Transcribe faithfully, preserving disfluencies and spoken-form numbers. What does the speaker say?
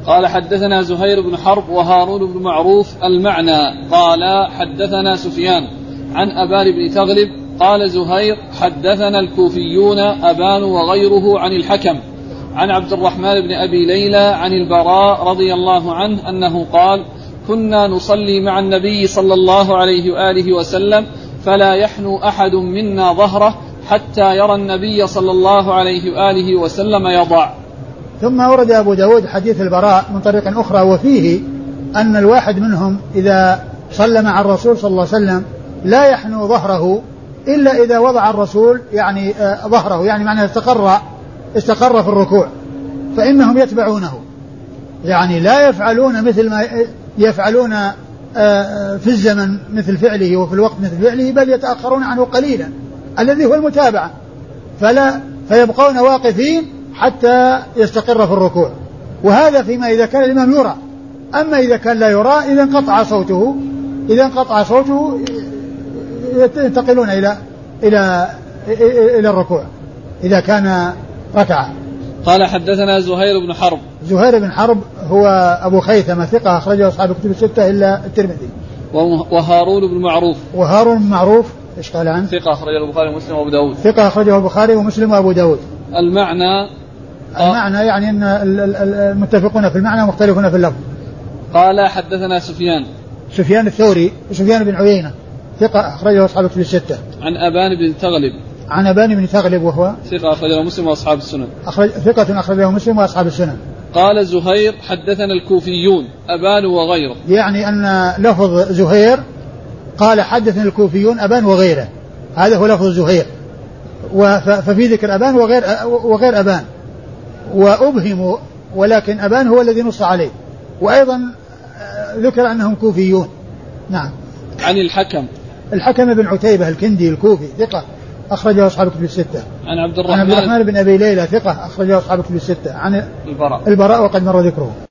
قال حدثنا زهير بن حرب وهارون بن معروف المعنى. قال حدثنا سفيان عن أبان بن تغلب قال زهير حدثنا الكوفيون أبان وغيره عن الحكم عن عبد الرحمن بن أبي ليلى عن البراء رضي الله عنه أنه قال كنا نصلي مع النبي صلى الله عليه وآله وسلم فلا يحنو أحد منا ظهره حتى يرى النبي صلى الله عليه وآله وسلم يضع. ثم ورد أبو داود حديث البراء من طريق أخرى وفيه أن الواحد منهم إذا صلى مع الرسول صلى الله عليه وسلم لا يحنو ظهره إلا إذا وضع الرسول يعني آه ظهره، يعني معنى استقر استقر في الركوع، فإنهم يتبعونه، يعني لا يفعلون مثل ما يفعلون آه في الزمن مثل فعله وفي الوقت مثل فعله، بل يتأخرون عنه قليلا الذي هو المتابعة، فلا فيبقون واقفين حتى يستقر في الركوع. وهذا فيما إذا كان الإمام يرى. أما إذا كان لا يرى إذا انقطع صوته إذا انقطع صوته ينتقلون إلى إلى إلى الركوع إذا كان ركعة. قال حدثنا زهير بن حرب. زهير بن حرب هو أبو خيثمة ثقة أخرجه أصحاب الكتب الستة إلا الترمذي. وهارون بن معروف. وهارون بن معروف إيش قال عنه؟ ثقة أخرجه البخاري ومسلم وأبو داود. ثقة أخرجه البخاري ومسلم وأبو داود. المعنى المعنى يعني أن المتفقون في المعنى مختلفون في اللفظ. قال حدثنا سفيان. سفيان الثوري سفيان بن عيينة ثقة أخرجه أصحاب الكتب الستة. عن أبان بن تغلب. عن أبان بن تغلب وهو ثقة أخرجه مسلم وأصحاب السنن. أخرج ثقة أخرجه مسلم وأصحاب السنن. قال زهير حدثنا الكوفيون أبان وغيره، يعني أن لفظ زهير قال حدثنا الكوفيون أبان وغيره، هذا هو لفظ زهير، ففي ذكر أبان وغير وغير أبان وأبهموا، ولكن أبان هو الذي نص عليه، وأيضا ذكر أنهم كوفيون. نعم. عن الحكم. الحكم بن عتيبة الكندي الكوفي ثقة أخرجه أصحاب الكتب الستة. عن عبد الرحمن, عن عبد الرحمن بن أبي ليلى ثقة أخرجه أصحاب الكتب الستة. عن البراء. البراء وقد مر ذكره.